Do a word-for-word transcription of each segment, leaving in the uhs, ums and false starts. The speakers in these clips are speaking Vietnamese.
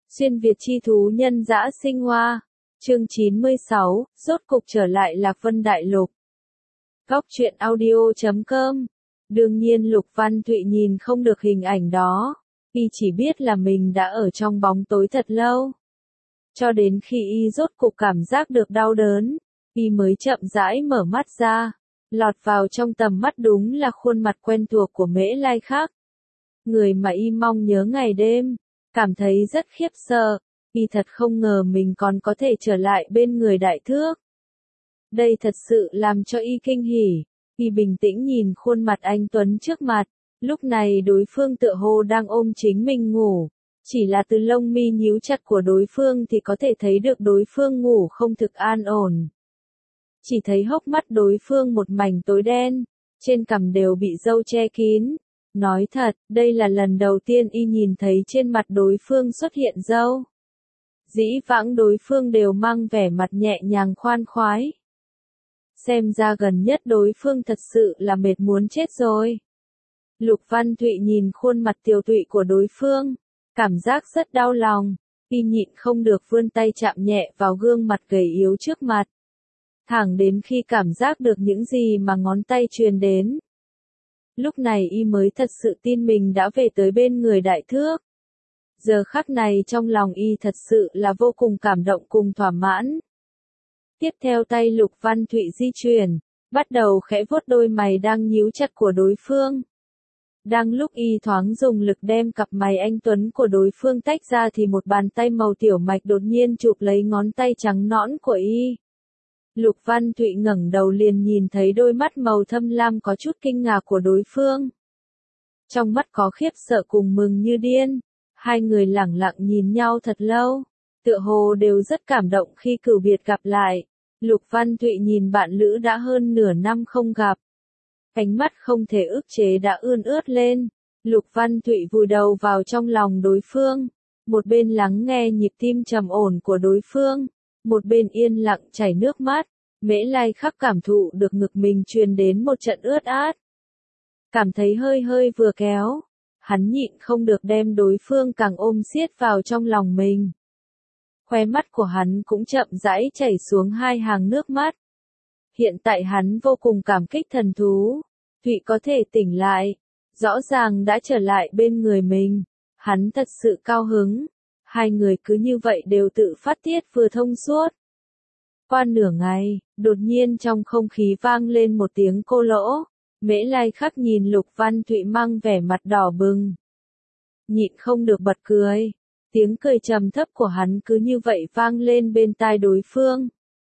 Xuyên Việt chi thú nhân dã sinh hoa. Chương chín mươi sáu, rốt cục trở lại Lạc Vân Đại Lục. Góc truyện audio chấm com. Đương nhiên Lục Văn Thụy nhìn không được hình ảnh đó. Y chỉ biết là mình đã ở trong bóng tối thật lâu. Cho đến khi Y rốt cục cảm giác được đau đớn, Y mới chậm rãi mở mắt ra. Lọt vào trong tầm mắt đúng là khuôn mặt quen thuộc của Mễ Lai Khắc. Người mà Y mong nhớ ngày đêm. Cảm thấy rất khiếp sợ, Y thật không ngờ mình còn có thể trở lại bên người Đại Thước. Đây thật sự làm cho Y kinh hỉ. Y bình tĩnh nhìn khuôn mặt anh Tuấn trước mặt, lúc này đối phương tựa hồ đang ôm chính mình ngủ. Chỉ là từ lông mi nhíu chặt của đối phương thì có thể thấy được đối phương ngủ không thực an ổn. Chỉ thấy hốc mắt đối phương một mảnh tối đen, trên cằm đều bị râu che kín. Nói thật, đây là lần đầu tiên Y nhìn thấy trên mặt đối phương xuất hiện râu. Dĩ vãng đối phương đều mang vẻ mặt nhẹ nhàng khoan khoái. Xem ra gần nhất đối phương thật sự là mệt muốn chết rồi. Lục Văn Thụy nhìn khuôn mặt tiều tụy của đối phương, cảm giác rất đau lòng. Y nhịn không được vươn tay chạm nhẹ vào gương mặt gầy yếu trước mặt. Thẳng đến khi cảm giác được những gì mà ngón tay truyền đến. Lúc này Y mới thật sự tin mình đã về tới bên người Đại Thước. Giờ khắc này trong lòng Y thật sự là vô cùng cảm động cùng thỏa mãn. Tiếp theo tay Lục Văn Thụy di chuyển, bắt đầu khẽ vuốt đôi mày đang nhíu chặt của đối phương. Đang lúc Y thoáng dùng lực đem cặp mày anh Tuấn của đối phương tách ra thì một bàn tay màu tiểu mạch đột nhiên chụp lấy ngón tay trắng nõn của Y. Lục Văn Thụy ngẩng đầu liền nhìn thấy đôi mắt màu thâm lam có chút kinh ngạc của đối phương. Trong mắt có khiếp sợ cùng mừng như điên, hai người lẳng lặng nhìn nhau thật lâu, tựa hồ đều rất cảm động khi cửu biệt gặp lại. Lục Văn Thụy nhìn bạn lữ đã hơn nửa năm không gặp. Ánh mắt không thể ức chế đã ươn ướt lên. Lục Văn Thụy vùi đầu vào trong lòng đối phương, một bên lắng nghe nhịp tim trầm ổn của đối phương. Một bên yên lặng chảy nước mắt, Mễ Lai Khắc cảm thụ được ngực mình truyền đến một trận ướt át. Cảm thấy hơi hơi vừa kéo, hắn nhịn không được đem đối phương càng ôm siết vào trong lòng mình. Khóe mắt của hắn cũng chậm rãi chảy xuống hai hàng nước mắt. Hiện tại hắn vô cùng cảm kích thần thú, Thụy có thể tỉnh lại, rõ ràng đã trở lại bên người mình, hắn thật sự cao hứng. Hai người cứ như vậy đều tự phát tiết vừa thông suốt. Qua nửa ngày, đột nhiên trong không khí vang lên một tiếng cô lỗ. Mễ Lai Khắc nhìn Lục Văn Thụy mang vẻ mặt đỏ bừng. Nhịn không được bật cười. Tiếng cười trầm thấp của hắn cứ như vậy vang lên bên tai đối phương.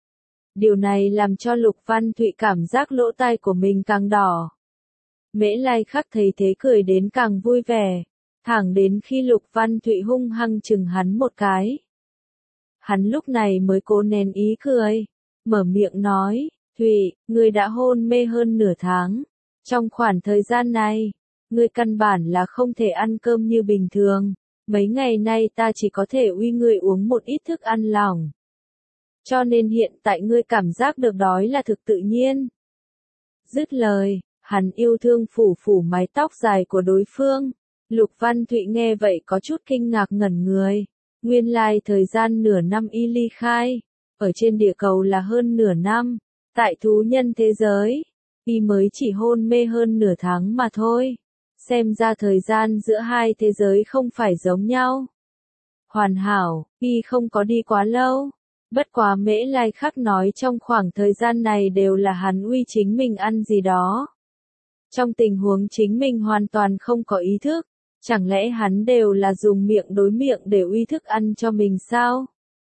Điều này làm cho Lục Văn Thụy cảm giác lỗ tai của mình càng đỏ. Mễ Lai Khắc thấy thế cười đến càng vui vẻ. Thẳng đến khi Lục Văn Thụy hung hăng chừng hắn một cái. Hắn lúc này mới cố nén ý cười, mở miệng nói, Thụy, ngươi đã hôn mê hơn nửa tháng. Trong khoảng thời gian này, ngươi căn bản là không thể ăn cơm như bình thường. Mấy ngày nay ta chỉ có thể uy ngươi uống một ít thức ăn lỏng. Cho nên hiện tại ngươi cảm giác được đói là thực tự nhiên. Dứt lời, hắn yêu thương phủ phủ mái tóc dài của đối phương. Lục Văn Thụy nghe vậy có chút kinh ngạc ngẩn người. Nguyên lai thời gian nửa năm Y ly khai, ở trên địa cầu là hơn nửa năm, tại thú nhân thế giới, Y mới chỉ hôn mê hơn nửa tháng mà thôi. Xem ra thời gian giữa hai thế giới không phải giống nhau. Hoàn hảo, Y không có đi quá lâu. Bất quá Mễ Lai Khắc nói trong khoảng thời gian này đều là hắn uy chính mình ăn gì đó. Trong tình huống chính mình hoàn toàn không có ý thức. Chẳng lẽ hắn đều là dùng miệng đối miệng để uy thức ăn cho mình sao?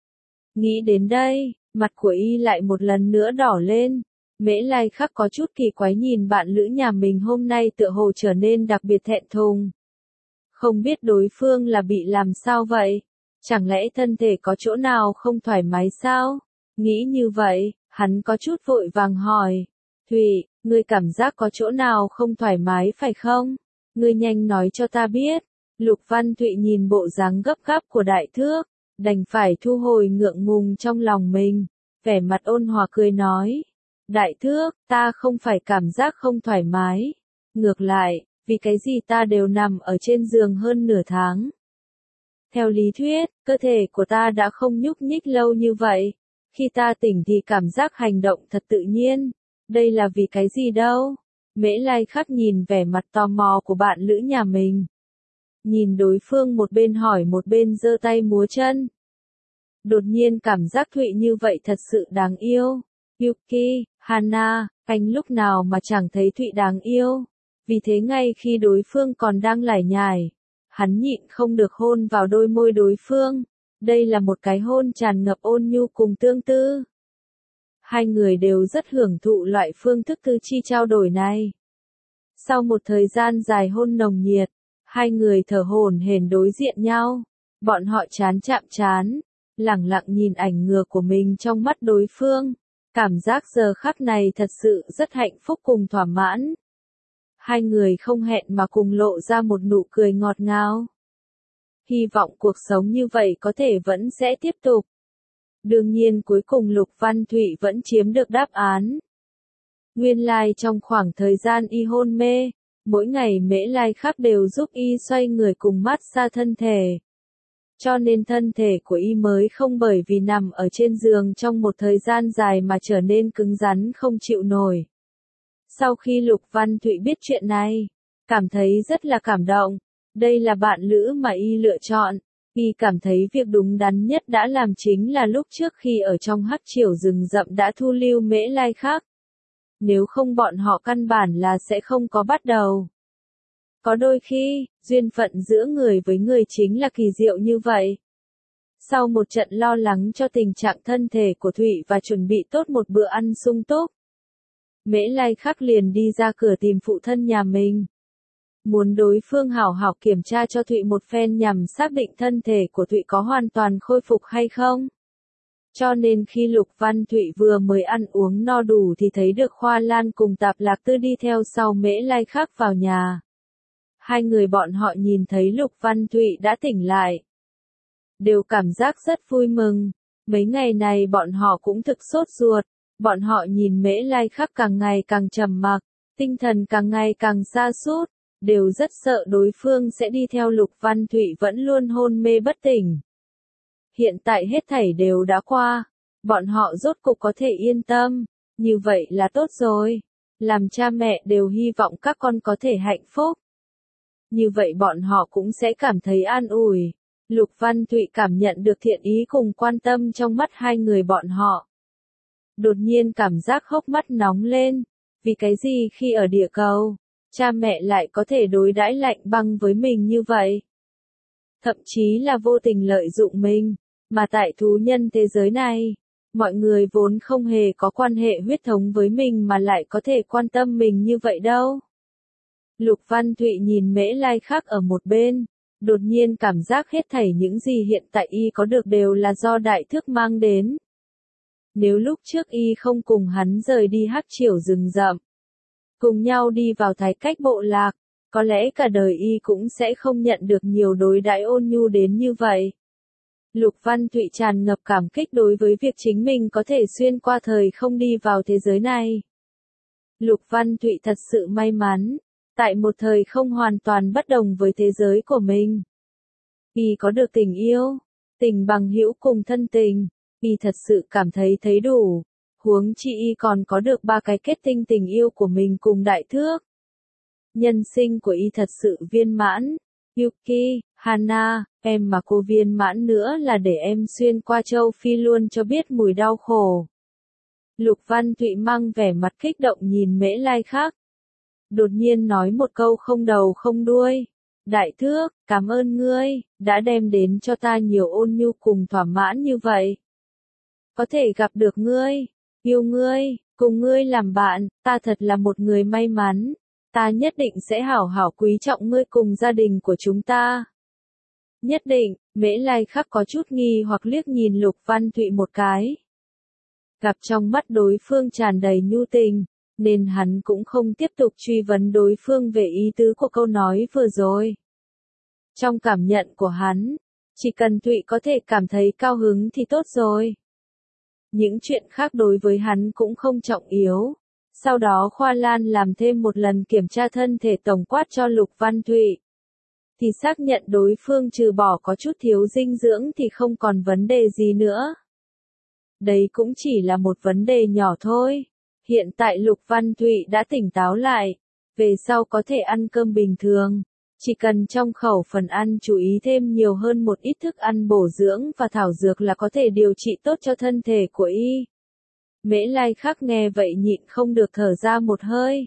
Nghĩ đến đây, mặt của Y lại một lần nữa đỏ lên. Mễ Lai Khắc có chút kỳ quái nhìn bạn lữ nhà mình hôm nay tựa hồ trở nên đặc biệt thẹn thùng. Không biết đối phương là bị làm sao vậy? Chẳng lẽ thân thể có chỗ nào không thoải mái sao? Nghĩ như vậy, hắn có chút vội vàng hỏi. Thụy, ngươi cảm giác có chỗ nào không thoải mái phải không? Ngươi nhanh nói cho ta biết. Lục Văn Thụy nhìn bộ dáng gấp gáp của Đại Thước, đành phải thu hồi ngượng ngùng trong lòng mình, vẻ mặt ôn hòa cười nói. Đại Thước, ta không phải cảm giác không thoải mái. Ngược lại, vì cái gì ta đều nằm ở trên giường hơn nửa tháng. Theo lý thuyết, cơ thể của ta đã không nhúc nhích lâu như vậy. Khi ta tỉnh thì cảm giác hành động thật tự nhiên. Đây là vì cái gì đâu? Mễ Lai Khắc nhìn vẻ mặt tò mò của bạn lữ nhà mình. Nhìn đối phương một bên hỏi một bên giơ tay múa chân. Đột nhiên cảm giác Thụy như vậy thật sự đáng yêu. Yuki, Hana, anh lúc nào mà chẳng thấy Thụy đáng yêu. Vì thế ngay khi đối phương còn đang lải nhải, hắn nhịn không được hôn vào đôi môi đối phương. Đây là một cái hôn tràn ngập ôn nhu cùng tương tư. Hai người đều rất hưởng thụ loại phương thức tư chi trao đổi này. Sau một thời gian dài hôn nồng nhiệt, hai người thở hổn hển đối diện nhau. Bọn họ chán chạm chán, lẳng lặng nhìn ảnh ngược của mình trong mắt đối phương. Cảm giác giờ khắc này thật sự rất hạnh phúc cùng thỏa mãn. Hai người không hẹn mà cùng lộ ra một nụ cười ngọt ngào. Hy vọng cuộc sống như vậy có thể vẫn sẽ tiếp tục. Đương nhiên cuối cùng Lục Văn Thụy vẫn chiếm được đáp án. Nguyên lai trong khoảng thời gian y hôn mê, mỗi ngày Mễ Lai Khắc đều giúp y xoay người cùng massage thân thể. Cho nên thân thể của y mới không bởi vì nằm ở trên giường trong một thời gian dài mà trở nên cứng rắn không chịu nổi. Sau khi Lục Văn Thụy biết chuyện này, cảm thấy rất là cảm động. Đây là bạn lữ mà y lựa chọn. Y cảm thấy việc đúng đắn nhất đã làm chính là lúc trước khi ở trong hắc triều rừng rậm đã thu lưu Mễ Lai Khắc. Nếu không bọn họ căn bản là sẽ không có bắt đầu. Có đôi khi, duyên phận giữa người với người chính là kỳ diệu như vậy. Sau một trận lo lắng cho tình trạng thân thể của Thụy và chuẩn bị tốt một bữa ăn sung túc, Mễ Lai Khắc liền đi ra cửa tìm phụ thân nhà mình. Muốn đối phương hảo hảo kiểm tra cho Thụy một phen nhằm xác định thân thể của Thụy có hoàn toàn khôi phục hay không. Cho nên khi Lục Văn Thụy vừa mới ăn uống no đủ thì thấy được Khoa Lan cùng Tạp Lạc Tư đi theo sau Mễ Lai Khắc vào nhà. Hai người bọn họ nhìn thấy Lục Văn Thụy đã tỉnh lại. Đều cảm giác rất vui mừng. Mấy ngày này bọn họ cũng thực sốt ruột. Bọn họ nhìn Mễ Lai Khắc càng ngày càng trầm mặc, tinh thần càng ngày càng sa sút, đều rất sợ đối phương sẽ đi theo Lục Văn Thụy vẫn luôn hôn mê bất tỉnh. Hiện tại hết thảy đều đã qua, bọn họ rốt cục có thể yên tâm, như vậy là tốt rồi. Làm cha mẹ đều hy vọng các con có thể hạnh phúc. Như vậy bọn họ cũng sẽ cảm thấy an ủi. Lục Văn Thụy cảm nhận được thiện ý cùng quan tâm trong mắt hai người bọn họ. Đột nhiên cảm giác hốc mắt nóng lên. Vì cái gì khi ở địa cầu, cha mẹ lại có thể đối đãi lạnh băng với mình như vậy? Thậm chí là vô tình lợi dụng mình. Mà tại thú nhân thế giới này, mọi người vốn không hề có quan hệ huyết thống với mình mà lại có thể quan tâm mình như vậy đâu. Lục Văn Thụy nhìn Mễ Lai Khắc ở một bên, đột nhiên cảm giác hết thảy những gì hiện tại y có được đều là do đại thức mang đến. Nếu lúc trước y không cùng hắn rời đi hắc triều rừng rậm, cùng nhau đi vào Thái Cách bộ lạc, có lẽ cả đời y cũng sẽ không nhận được nhiều đối đãi ôn nhu đến như vậy. Lục Văn Thụy tràn ngập cảm kích đối với việc chính mình có thể xuyên qua thời không đi vào thế giới này. Lục Văn Thụy thật sự may mắn, tại một thời không hoàn toàn bất đồng với thế giới của mình. Y có được tình yêu, tình bằng hữu cùng thân tình, y thật sự cảm thấy thấy đủ, huống chi y còn có được ba cái kết tinh tình yêu của mình cùng đại thước. Nhân sinh của y thật sự viên mãn. Yuki, Hana, em mà cô viên mãn nữa là để em xuyên qua châu Phi luôn cho biết mùi đau khổ. Lục Văn Thụy mang vẻ mặt kích động nhìn Mễ Lai Khắc. Đột nhiên nói một câu không đầu không đuôi. Đại thước, cảm ơn ngươi, đã đem đến cho ta nhiều ôn nhu cùng thỏa mãn như vậy. Có thể gặp được ngươi, yêu ngươi, cùng ngươi làm bạn, ta thật là một người may mắn. Ta nhất định sẽ hảo hảo quý trọng ngươi cùng gia đình của chúng ta. Nhất định, Mễ Lai Khắc có chút nghi hoặc liếc nhìn Lục Văn Thụy một cái. Gặp trong mắt đối phương tràn đầy nhu tình, nên hắn cũng không tiếp tục truy vấn đối phương về ý tứ của câu nói vừa rồi. Trong cảm nhận của hắn, chỉ cần Thụy có thể cảm thấy cao hứng thì tốt rồi. Những chuyện khác đối với hắn cũng không trọng yếu. Sau đó Khoa Lan làm thêm một lần kiểm tra thân thể tổng quát cho Lục Văn Thụy. thì xác nhận đối phương trừ bỏ có chút thiếu dinh dưỡng thì không còn vấn đề gì nữa. Đấy cũng chỉ là một vấn đề nhỏ thôi. Hiện tại Lục Văn Thụy đã tỉnh táo lại, về sau có thể ăn cơm bình thường. Chỉ cần trong khẩu phần ăn chú ý thêm nhiều hơn một ít thức ăn bổ dưỡng và thảo dược là có thể điều trị tốt cho thân thể của y. Mễ Lai Khắc nghe vậy nhịn không được thở ra một hơi.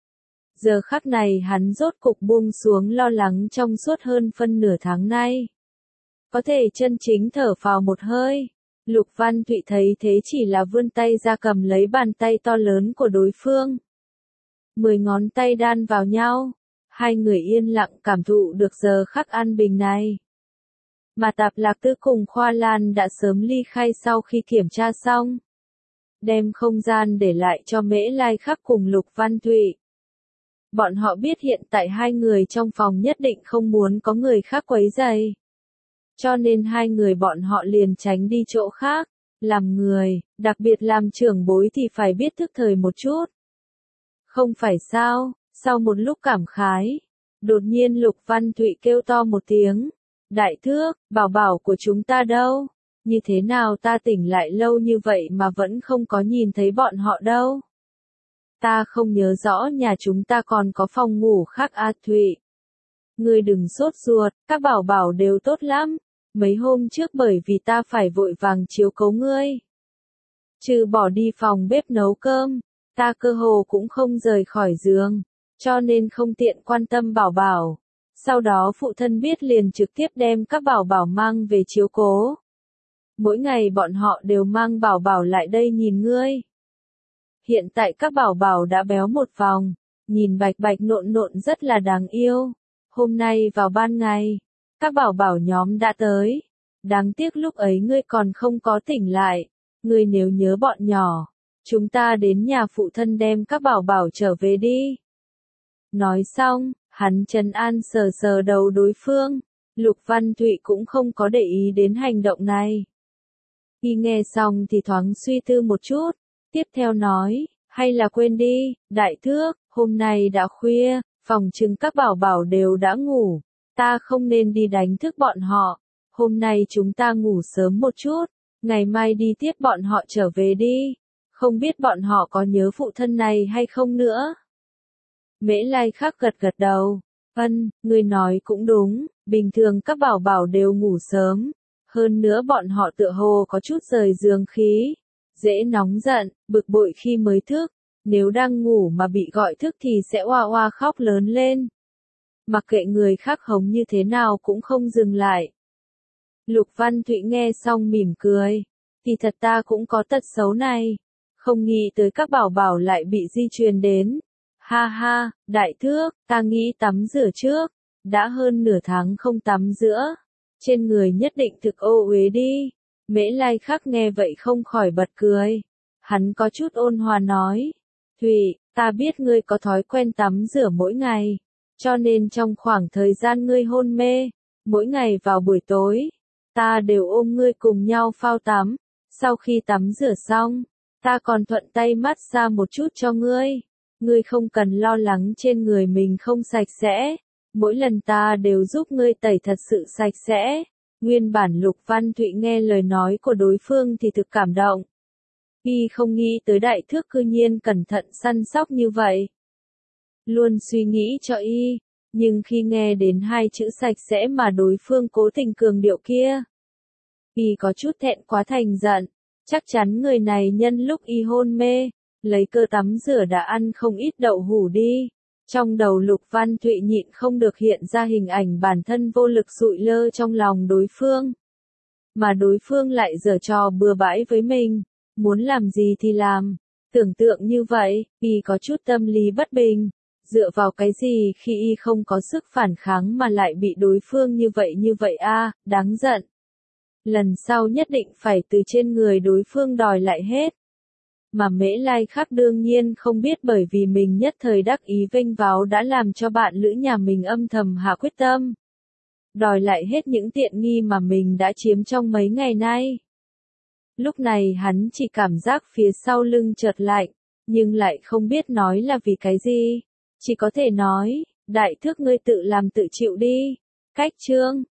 Giờ khắc này hắn rốt cục buông xuống lo lắng trong suốt hơn phân nửa tháng nay. Có thể chân chính thở phào một hơi. Lục Văn Thụy thấy thế chỉ là vươn tay ra cầm lấy bàn tay to lớn của đối phương. Mười ngón tay đan vào nhau. Hai người yên lặng cảm thụ được giờ khắc an bình này. Mà Tạp Lạc Tư cùng Khoa Lan đã sớm ly khai sau khi kiểm tra xong. Đem không gian để lại cho Mễ Lai Khắc cùng Lục Văn Thụy. Bọn họ biết hiện tại hai người trong phòng nhất định không muốn có người khác quấy rầy. Cho nên hai người bọn họ liền tránh đi chỗ khác. Làm người, đặc biệt làm trưởng bối thì phải biết thức thời một chút. Không phải sao, sau một lúc cảm khái, đột nhiên Lục Văn Thụy kêu to một tiếng. Đại thước, bảo bảo của chúng ta đâu? Như thế nào ta tỉnh lại lâu như vậy mà vẫn không có nhìn thấy bọn họ đâu? Ta không nhớ rõ nhà chúng ta còn có phòng ngủ khác à Thụy. Ngươi đừng sốt ruột, các bảo bảo đều tốt lắm. Mấy hôm trước bởi vì ta phải vội vàng chiếu cố ngươi. Trừ bỏ đi phòng bếp nấu cơm, ta cơ hồ cũng không rời khỏi giường, cho nên không tiện quan tâm bảo bảo. Sau đó phụ thân biết liền trực tiếp đem các bảo bảo mang về chiếu cố. Mỗi ngày bọn họ đều mang bảo bảo lại đây nhìn ngươi. Hiện tại các bảo bảo đã béo một vòng, nhìn bạch bạch nộn nộn rất là đáng yêu. Hôm nay vào ban ngày, các bảo bảo nhóm đã tới. Đáng tiếc lúc ấy ngươi còn không có tỉnh lại. Ngươi nếu nhớ bọn nhỏ, chúng ta đến nhà phụ thân đem các bảo bảo trở về đi. Nói xong, hắn trấn an sờ sờ đầu đối phương. Lục Văn Thụy cũng không có để ý đến hành động này. Khi nghe xong thì thoáng suy tư một chút. Tiếp theo nói, hay là quên đi, đại thước, hôm nay đã khuya, phòng chừng các bảo bảo đều đã ngủ. Ta không nên đi đánh thức bọn họ. Hôm nay chúng ta ngủ sớm một chút, ngày mai đi tiếp bọn họ trở về đi. Không biết bọn họ có nhớ phụ thân này hay không nữa. Mễ Lai Khắc gật gật đầu. Ân, người nói cũng đúng, bình thường các bảo bảo đều ngủ sớm. Hơn nữa bọn họ tựa hồ có chút rời giường khí. Dễ nóng giận, bực bội khi mới thức. Nếu đang ngủ mà bị gọi thức thì sẽ oa oa khóc lớn lên. Mặc kệ người khác hống như thế nào cũng không dừng lại. Lục Văn Thụy nghe xong mỉm cười. Thì thật ta cũng có tật xấu này. Không nghĩ tới các bảo bảo lại bị di truyền đến. Ha ha, đại thước, ta nghĩ tắm rửa trước. Đã hơn nửa tháng không tắm rửa. Trên người nhất định thực ô uế đi. Mễ Lai Khắc nghe vậy không khỏi bật cười. Hắn có chút ôn hòa nói. Thụy, ta biết ngươi có thói quen tắm rửa mỗi ngày. Cho nên trong khoảng thời gian ngươi hôn mê, mỗi ngày vào buổi tối, ta đều ôm ngươi cùng nhau phao tắm. Sau khi tắm rửa xong, ta còn thuận tay mát xa một chút cho ngươi. Ngươi không cần lo lắng trên người mình không sạch sẽ. Mỗi lần ta đều giúp ngươi tẩy thật sự sạch sẽ. Nguyên bản Lục Văn Thụy nghe lời nói của đối phương thì thực cảm động. Y không nghĩ tới đại thước cư nhiên cẩn thận săn sóc như vậy. Luôn suy nghĩ cho y, nhưng khi nghe đến hai chữ sạch sẽ mà đối phương cố tình cường điệu kia, y có chút thẹn quá thành giận. Chắc chắn người này nhân lúc y hôn mê, lấy cơ tắm rửa đã ăn không ít đậu hủ đi. Trong đầu Lục Văn Thụy nhịn không được hiện ra hình ảnh bản thân vô lực sụi lơ trong lòng đối phương. Mà đối phương lại giở trò bừa bãi với mình, muốn làm gì thì làm. Tưởng tượng như vậy, y có chút tâm lý bất bình. Dựa vào cái gì khi y không có sức phản kháng mà lại bị đối phương như vậy như vậy a, đáng giận. Lần sau nhất định phải từ trên người đối phương đòi lại hết. Mà Mễ Lai Khắc đương nhiên không biết bởi vì mình nhất thời đắc ý vênh váo đã làm cho bạn lữ nhà mình âm thầm hạ quyết tâm. Đòi lại hết những tiện nghi mà mình đã chiếm trong mấy ngày nay. Lúc này hắn chỉ cảm giác phía sau lưng chợt lạnh, nhưng lại không biết nói là vì cái gì. Chỉ có thể nói, đại thước ngươi tự làm tự chịu đi. Cách chương